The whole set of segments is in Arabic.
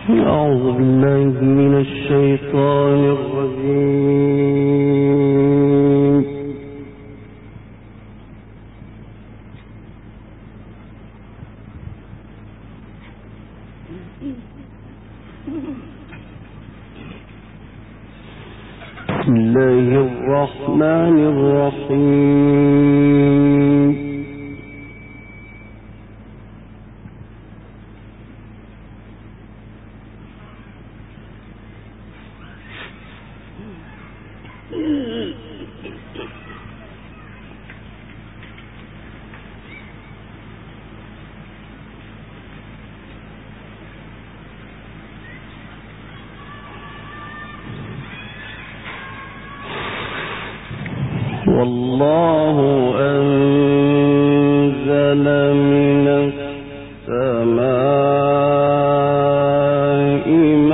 أعوذ بالله من الشيطان الرجيم. بسم الله الرحمن الرحيم. والله أنزل من السماء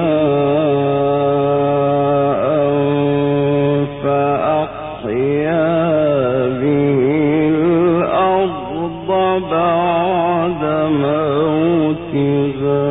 ماء فأحيا به الأرض بعد موتها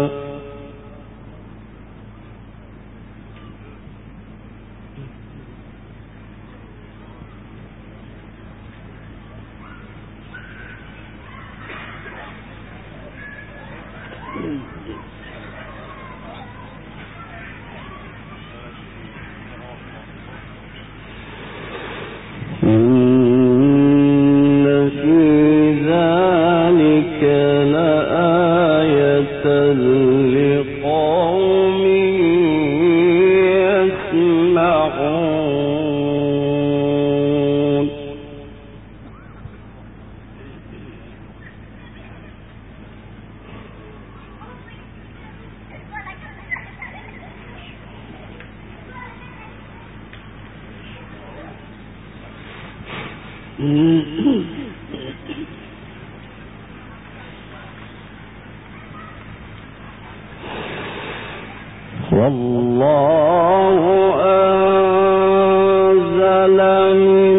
والله أنزل من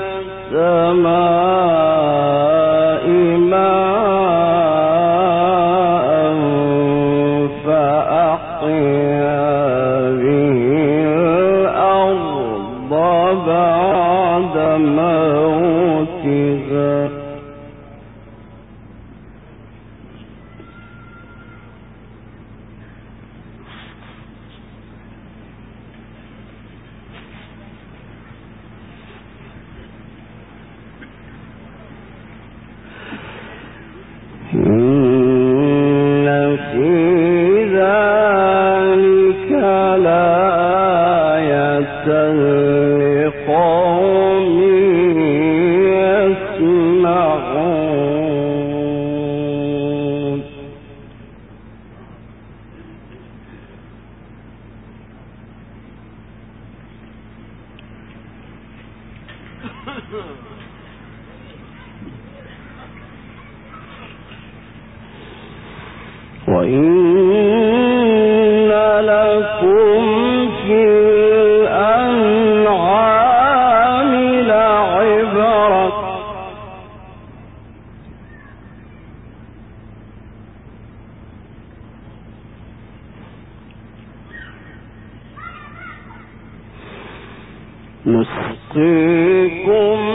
السماء ماء فأحيا به الأرض بعد موتها إن في ذلك لآية لقوم يسمعون وإن لكم في الأنعام لعبرة نسقيكم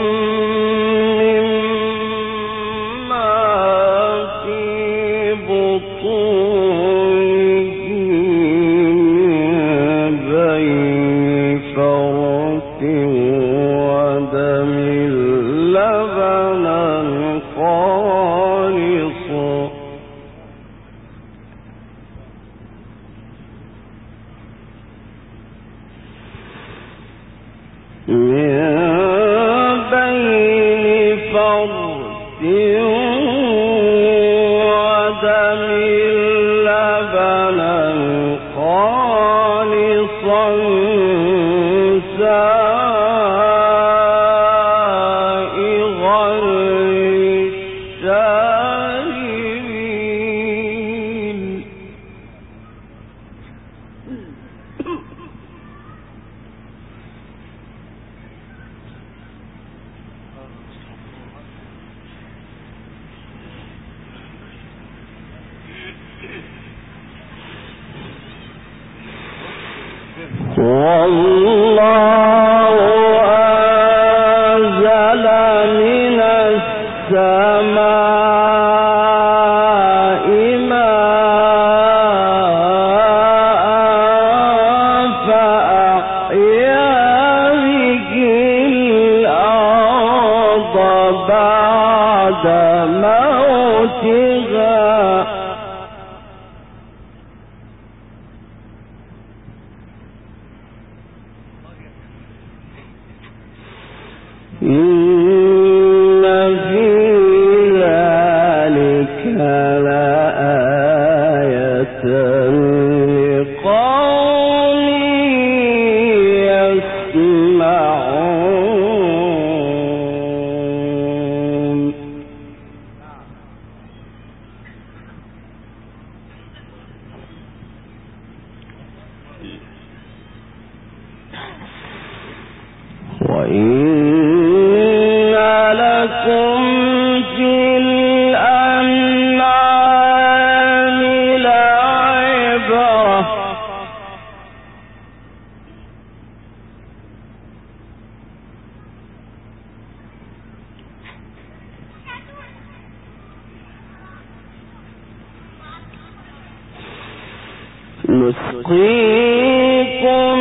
نسقيكم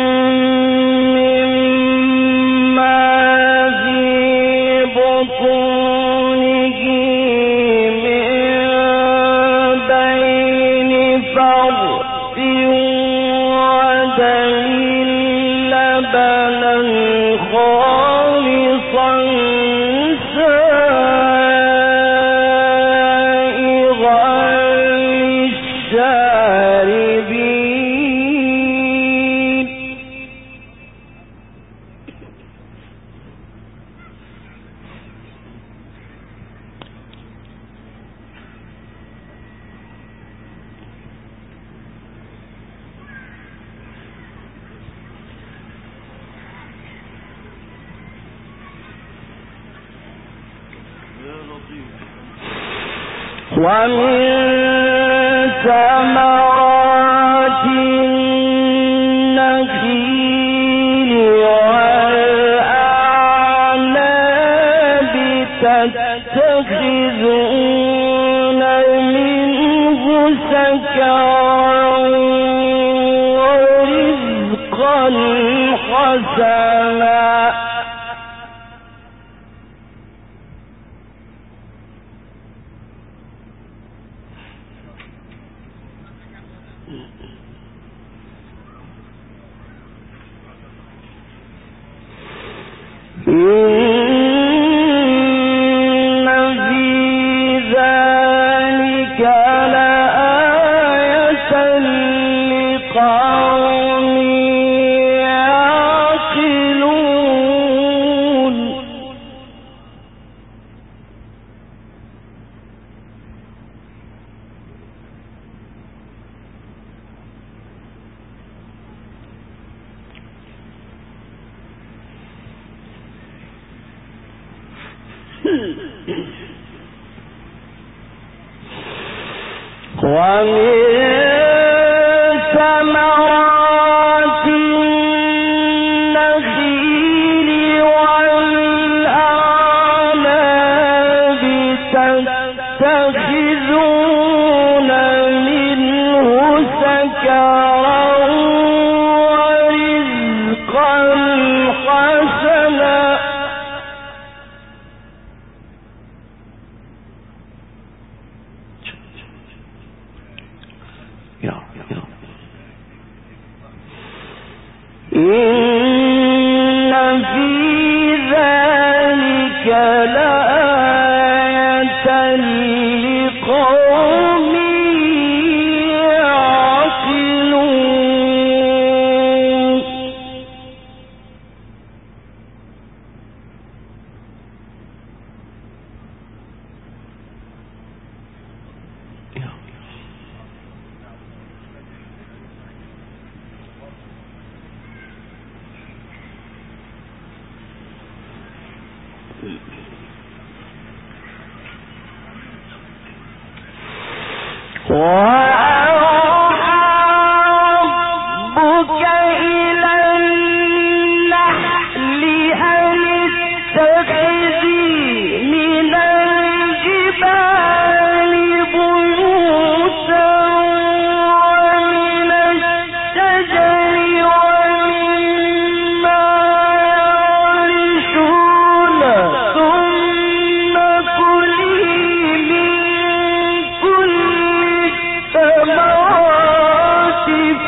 مما في بطونه من بين فرث ودم لبنا خالصا ومن ثمرات النخيل والأعناب تتخذون منه سكرا ورزقا حسنا إن في ذلك لآية لقوم يعقلون ومن ثمرات النخيل والأعناب تتخذون منه سكرا ورزقا حسنا إن في ذلك لآية لقوم يعقلون وأوحى ربك إلى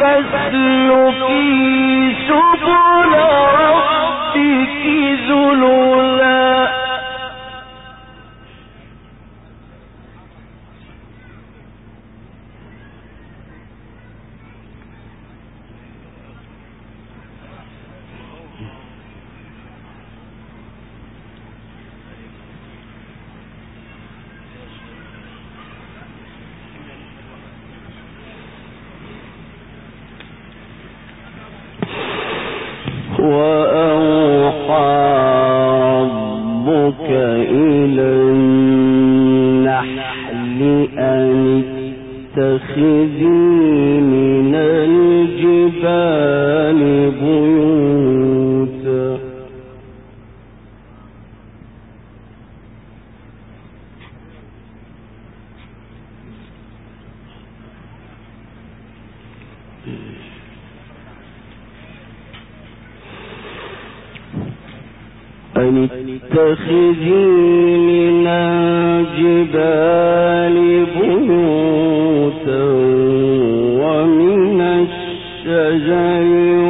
فاسلكي سبل ربك ذللا وأوحى ربك إلى النحل أن اتخذي من الجبال بيوتا أن اتخذي من الجبال بيوتا ومن الشجر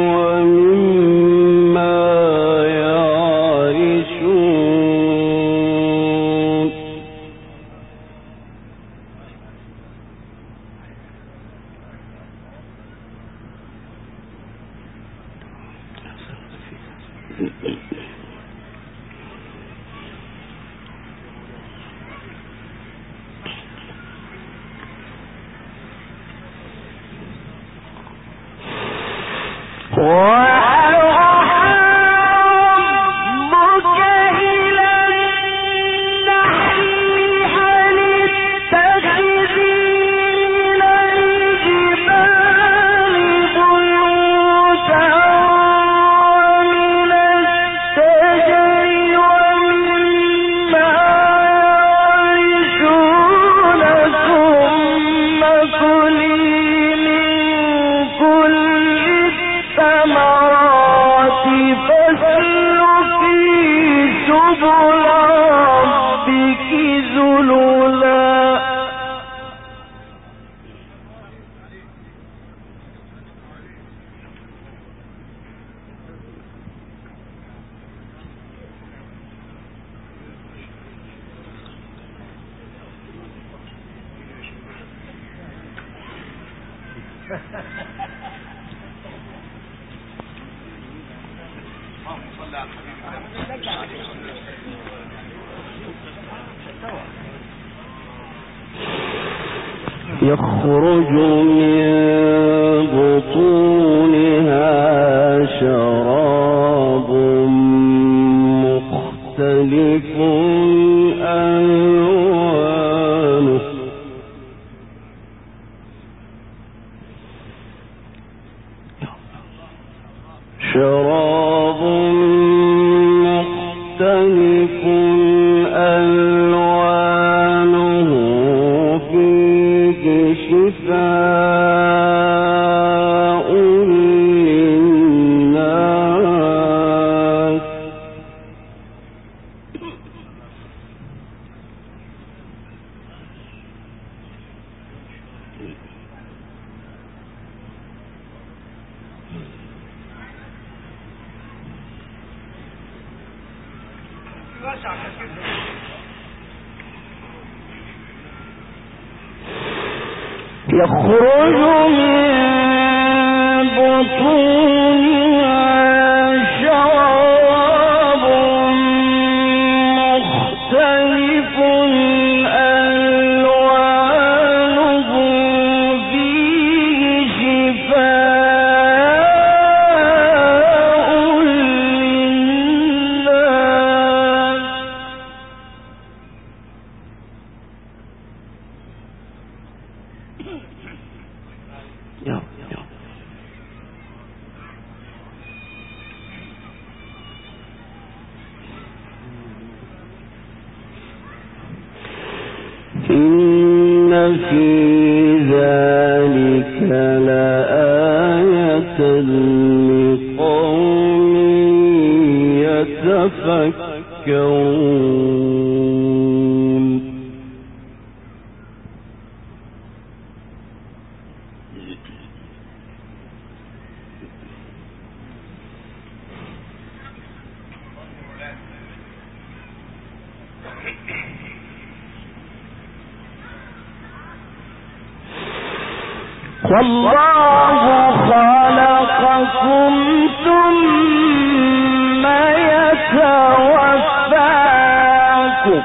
ومما يعرشون يخرج من بطونها شراب مختلف ألوانه شراب مختلف ألوانه فيه شفاء للناس يخرج من بطونها شراب مختلف ألوانه فيه شفاء للناس إن في ذلك لآية لقوم يتفكرون والله خلقكم ثم يتوفاكم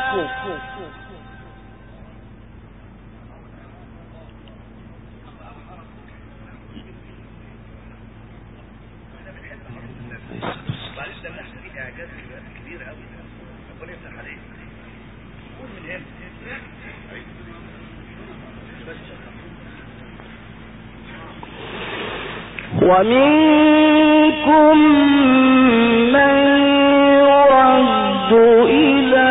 ومنكم من يرد إلى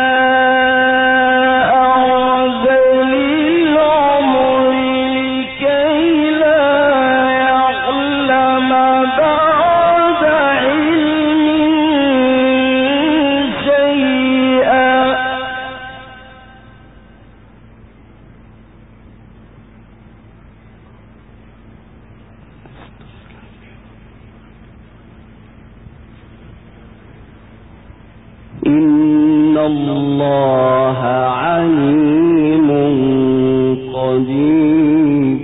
أرذل العمر لكي لا يعلم بعد علم شيئا إن الله عليم قدير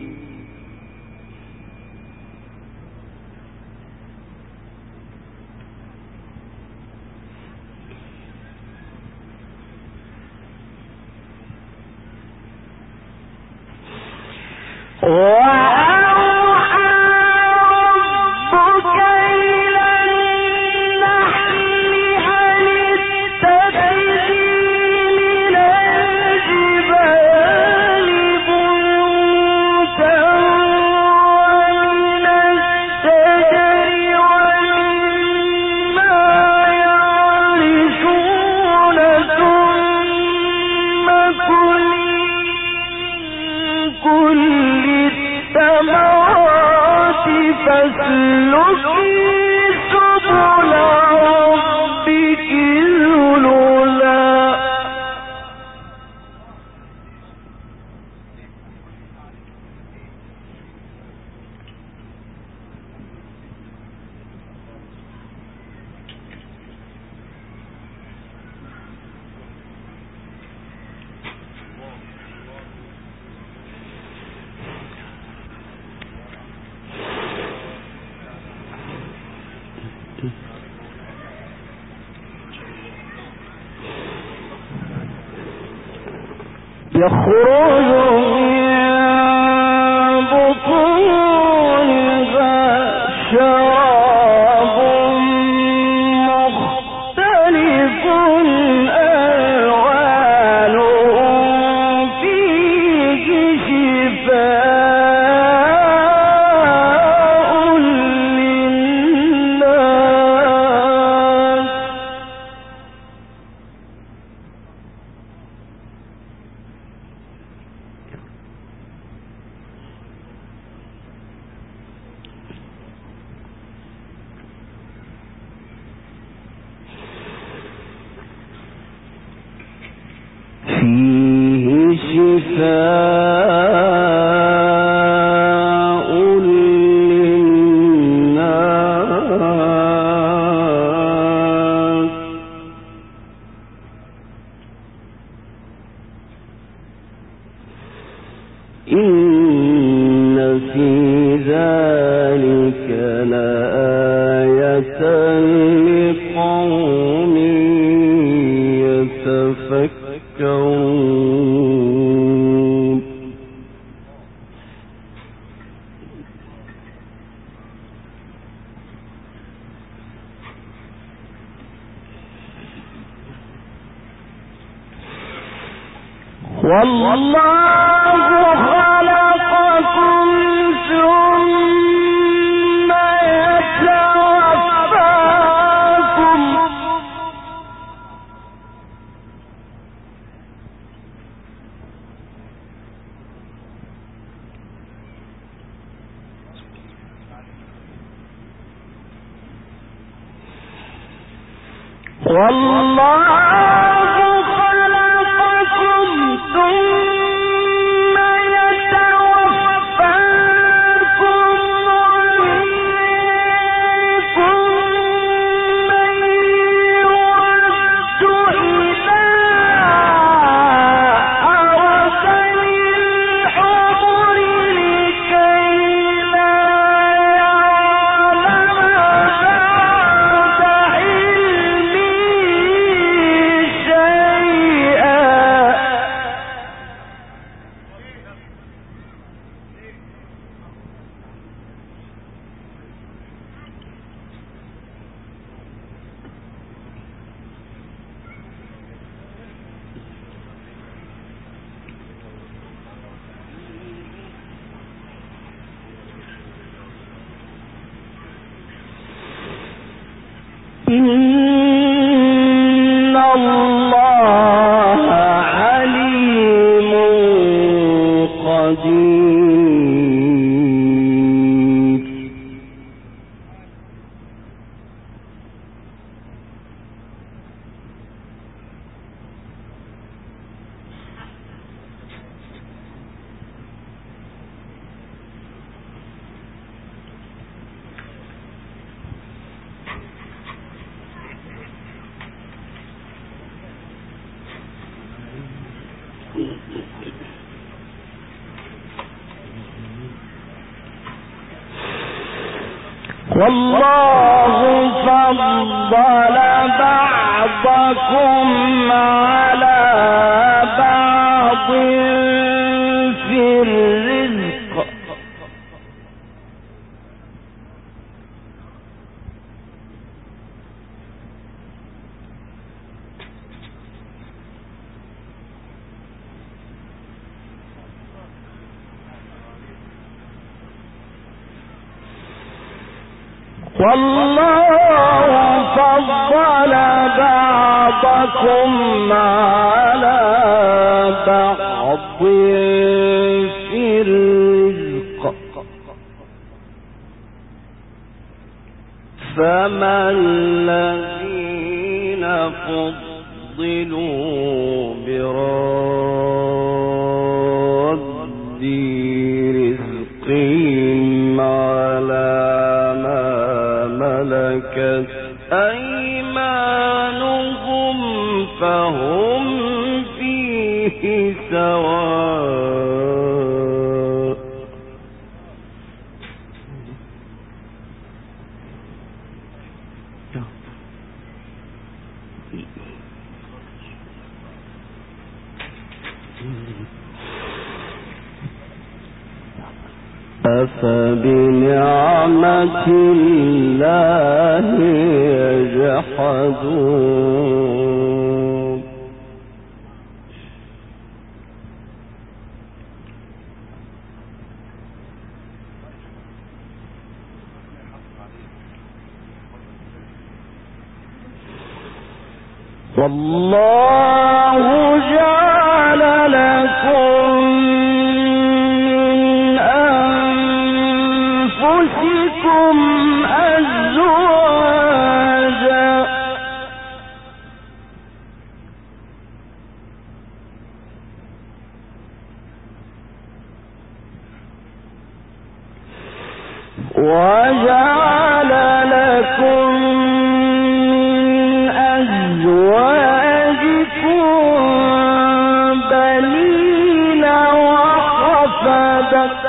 يخرج من بطونها شراب مختلف ألوانه فيه شفاء للناس فيه شفاء للناس إن في ذلك لآية لقوم يتفكرون والله خلقكم ثم يتوفاكم والله خلقكم ثم يتوفاكم ومنكم من يرد إلى أرذل العمر لكي إن الله عليم قدير. والله فضل بعضكم على بعض في الرزق والله فضل بعضكم على بعض في الرزق فما الذين فضلوا برد رزقهم على ملكت أيمانهم فهم فيه سواء أفبنعمة الله يجحدون والله جعل لكم أزواجا وجعل لكم من أزواجكم بنين وحفدة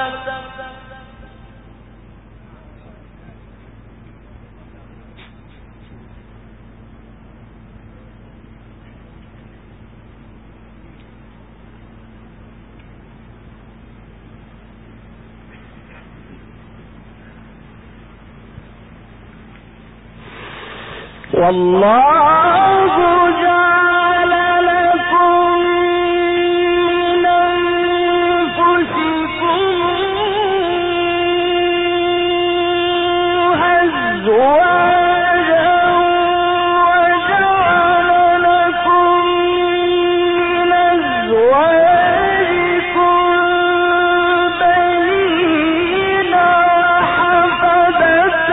والله جعل لكم من أنفسكم أزواجا وجعل لكم من أزواجكم بنين وحفدة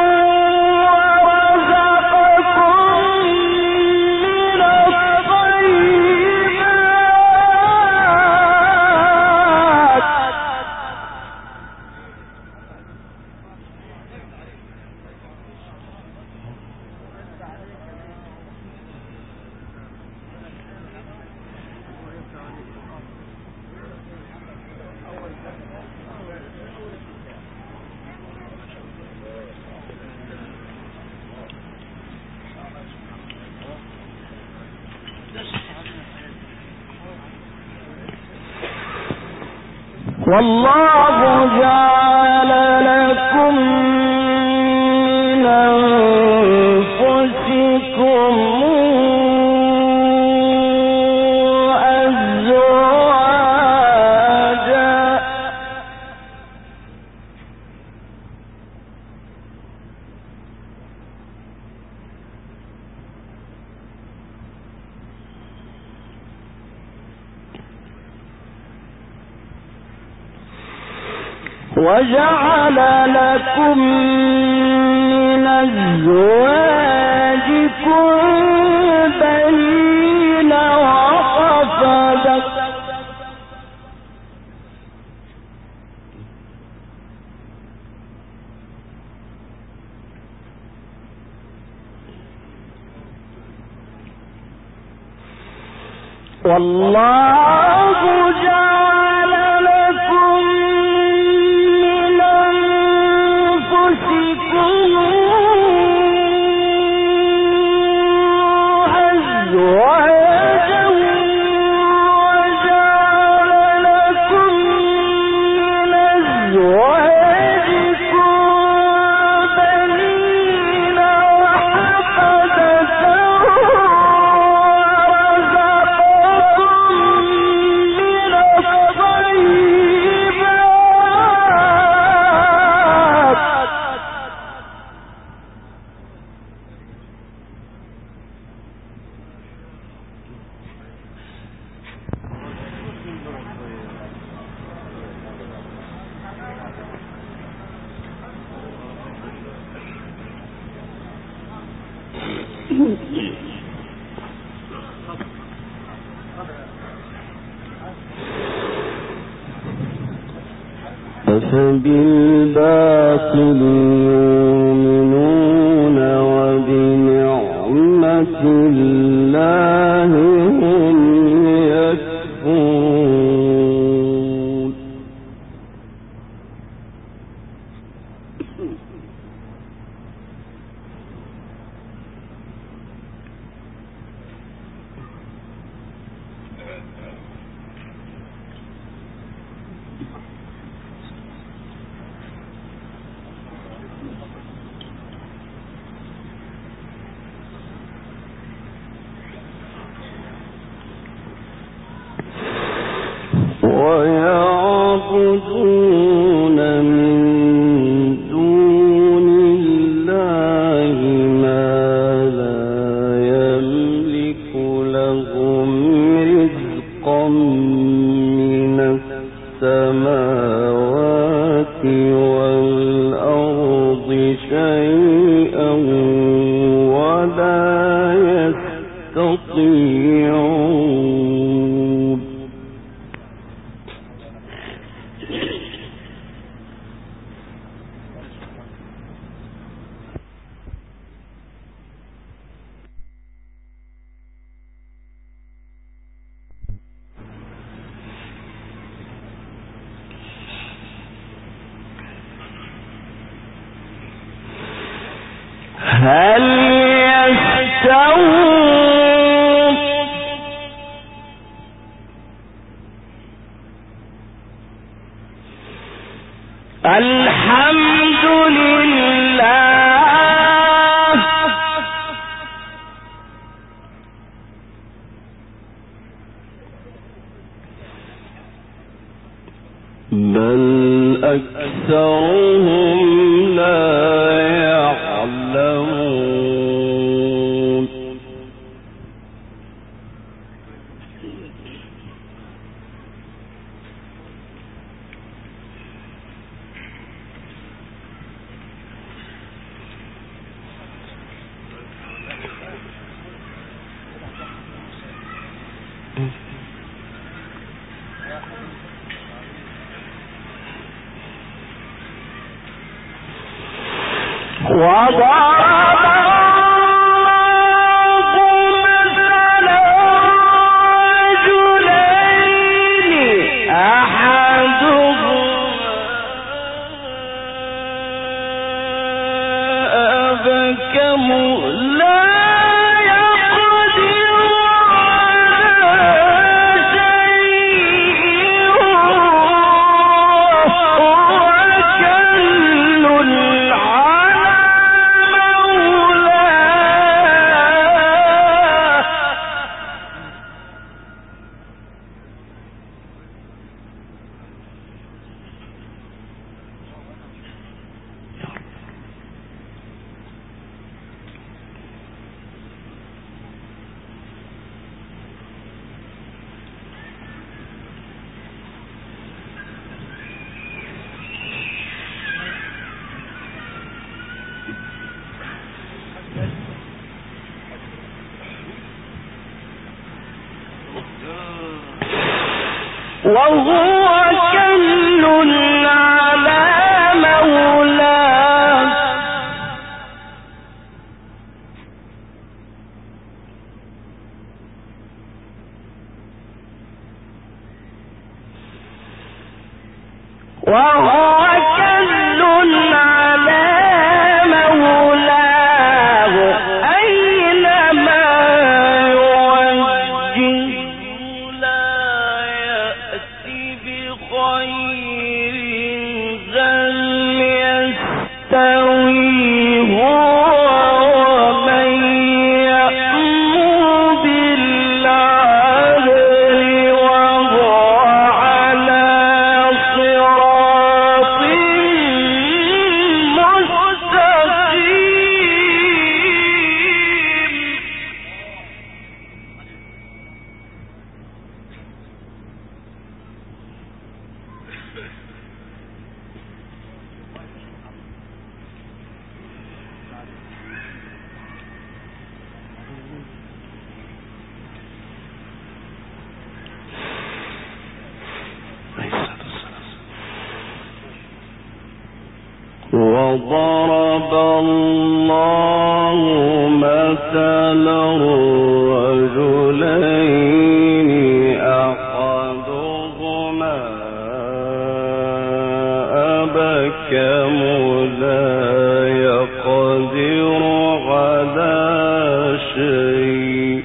والله جعل لكم من أنفسكم أزواجا وجعل لكم من أزواجكم بنين وحفدة والله جعل لكم من أنفسكم أزواجا وجعل لكم من أزواجكم بنين وحفدة أفبالباطل يؤمنون وبنعمة الله هم يكفرون ويعبدون من دون الله ما لا يملك لهم رزقا من السماوات والأرض شيئا ولا يستطيعون هل يستوون الحمد لله بل أكثرهم لا يعلمون وضرب الله مثلا رجلين أحدهما أبكم لا يقدر على شيء وكل وهو كل على مولاه أينما يوجه لا يأتي بخير هل يستوي هو ومن يأمر بالعدل وهو على صراط وضرب الله مثلا رجلين أحدهما أبكم لا يقدر على شيء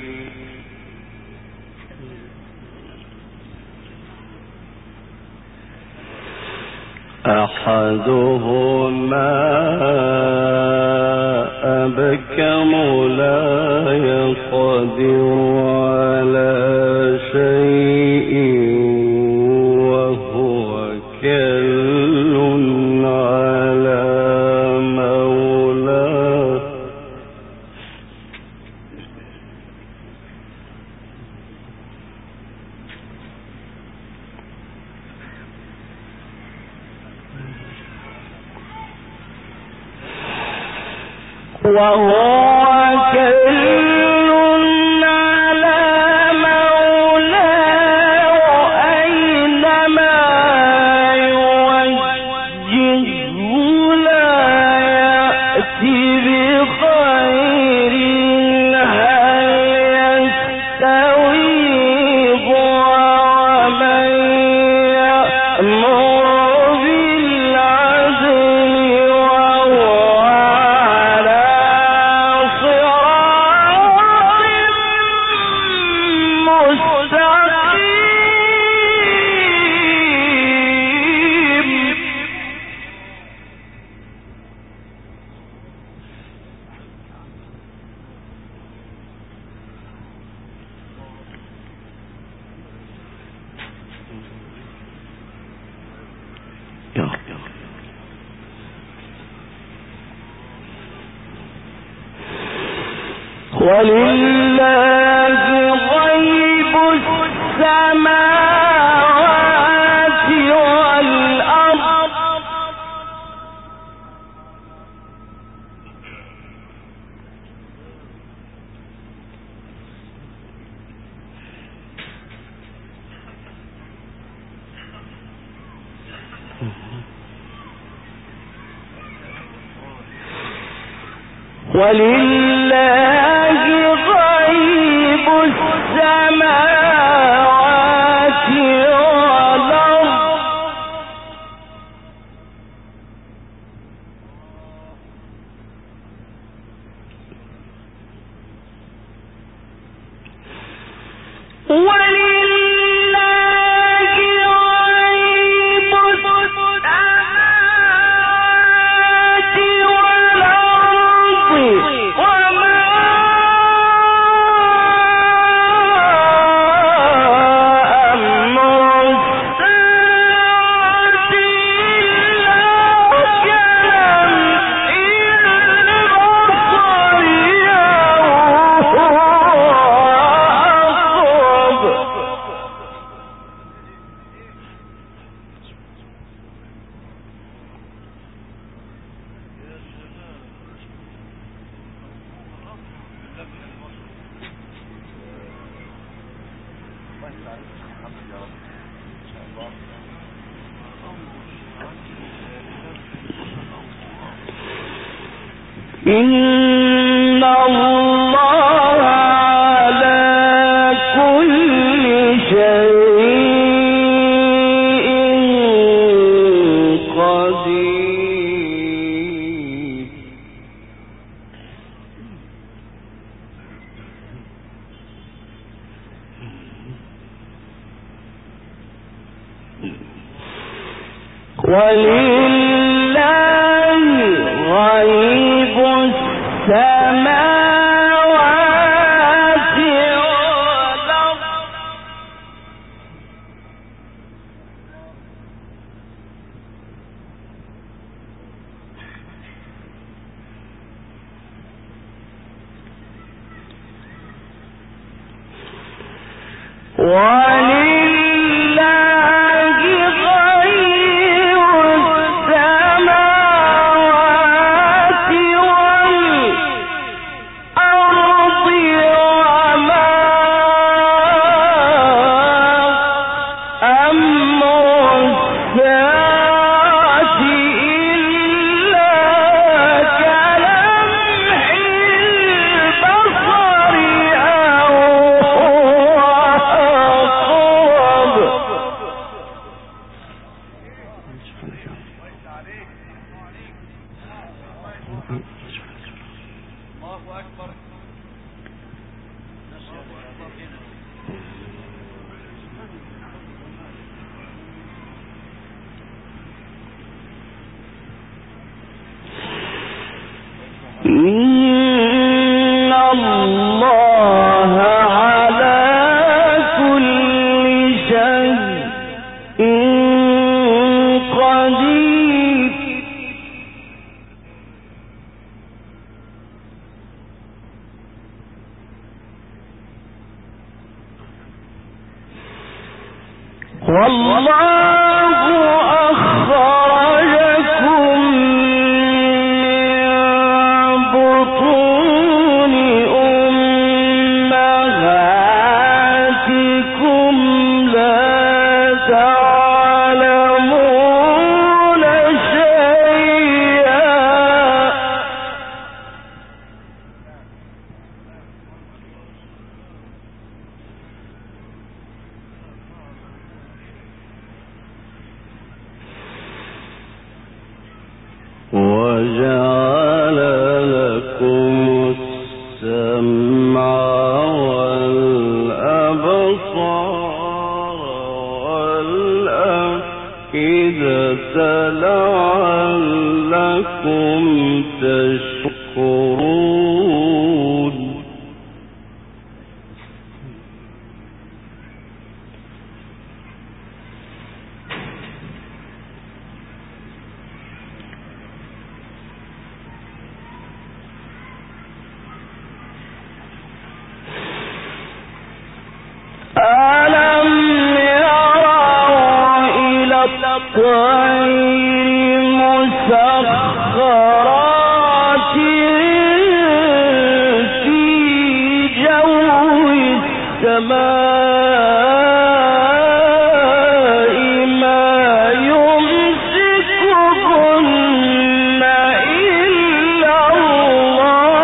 أحدهما أبكم لا يقدر على شيء وهو كل على مولاه أينما يوجه لا يأتي بخير هل يستوي هو ومن يأمر بالعدل وهو على صراط مستقيم ولله غيب السماوات والأرض ولله غيب السماوات والأرض إن الله على كل شيء قدير. ولله غيب السماوات والأرض. إن الله على كل شيء قدير. والله أخرجكم من بطون أمهاتكم لا تعلمون شيئا وجعل لكم السمع والأبصار والأفئدة لعلكم تشكرون. ألم يروا إلى الطير مسخرات في جو السماء ما يمسكهن إلا الله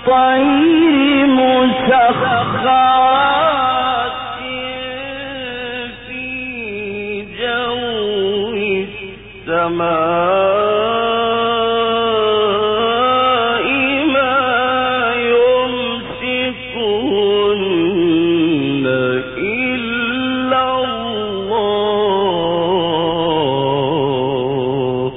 والطير مسخرات في جو السماء ما يمسكهن إلا الله.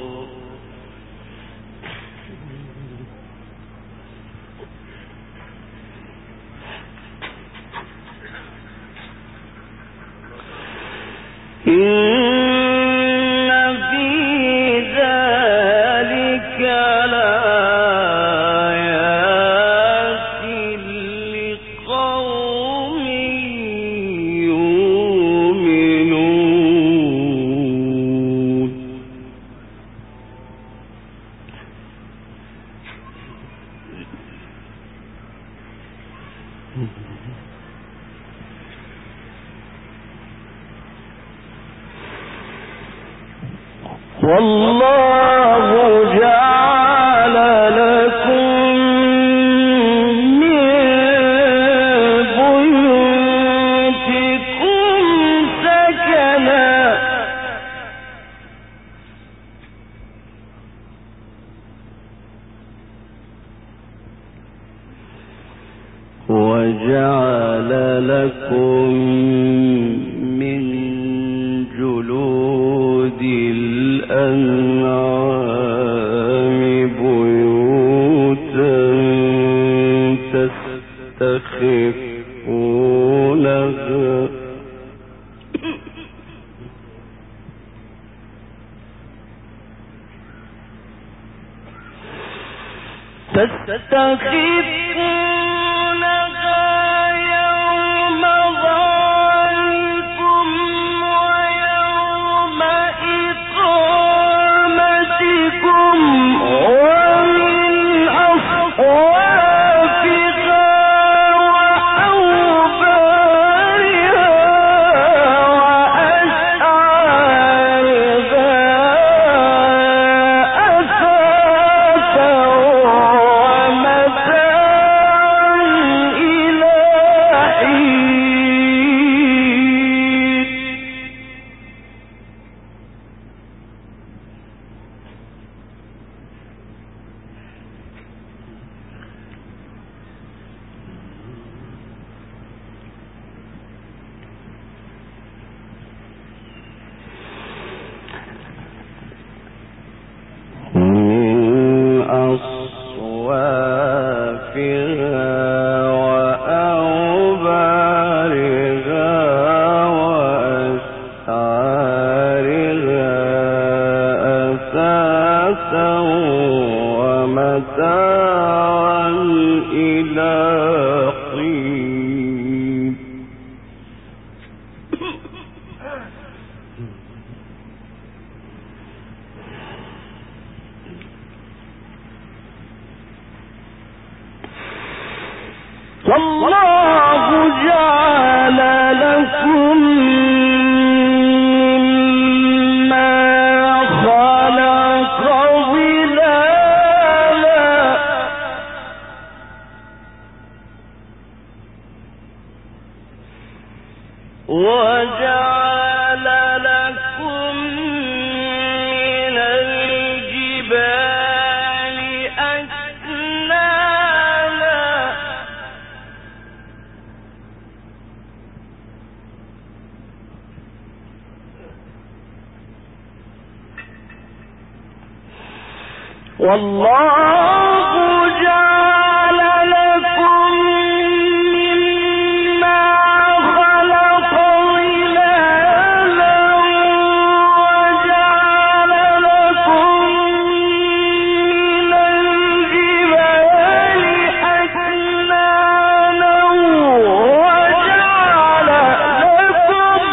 إن في ذلك لآيات لقوم يؤمنون. والله جعل لكم من بيوتكم سكنا وجعل لكم من جلود الأنعام بيوتا تستخفونها يوم ظهركم ويوم إقامتكم ومن أصوافها وأوبارها وأشعارها أثاثا ومتاعا إلى حين. من أصوافها وأوبارها وأشعارها أثاثا ومتاعا إلى حين. والله جعل لكم مما خلق ظلالا وجعل لكم من الجبال أكنانا والله جعل لكم مما خلق ظلالا وجعل لكم من الجبال أكنانا وجعل لكم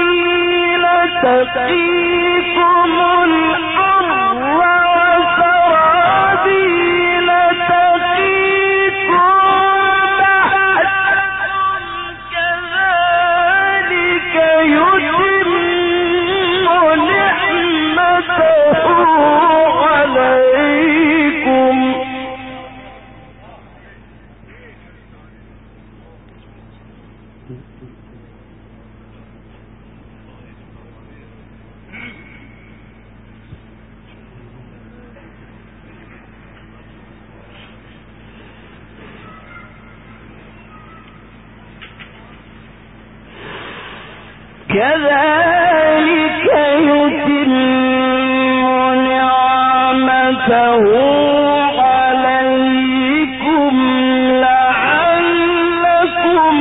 سرابيل تقيكم الحر وسرابيل كذلك يتم نعمته عليكم لعلكم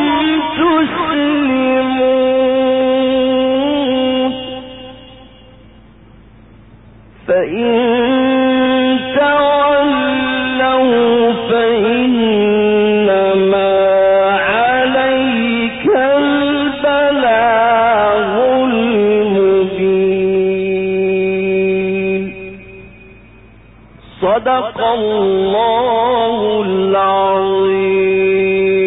تسلمون فإن تولوا فإنما عليك البلاغ المبين صدق الله العظيم.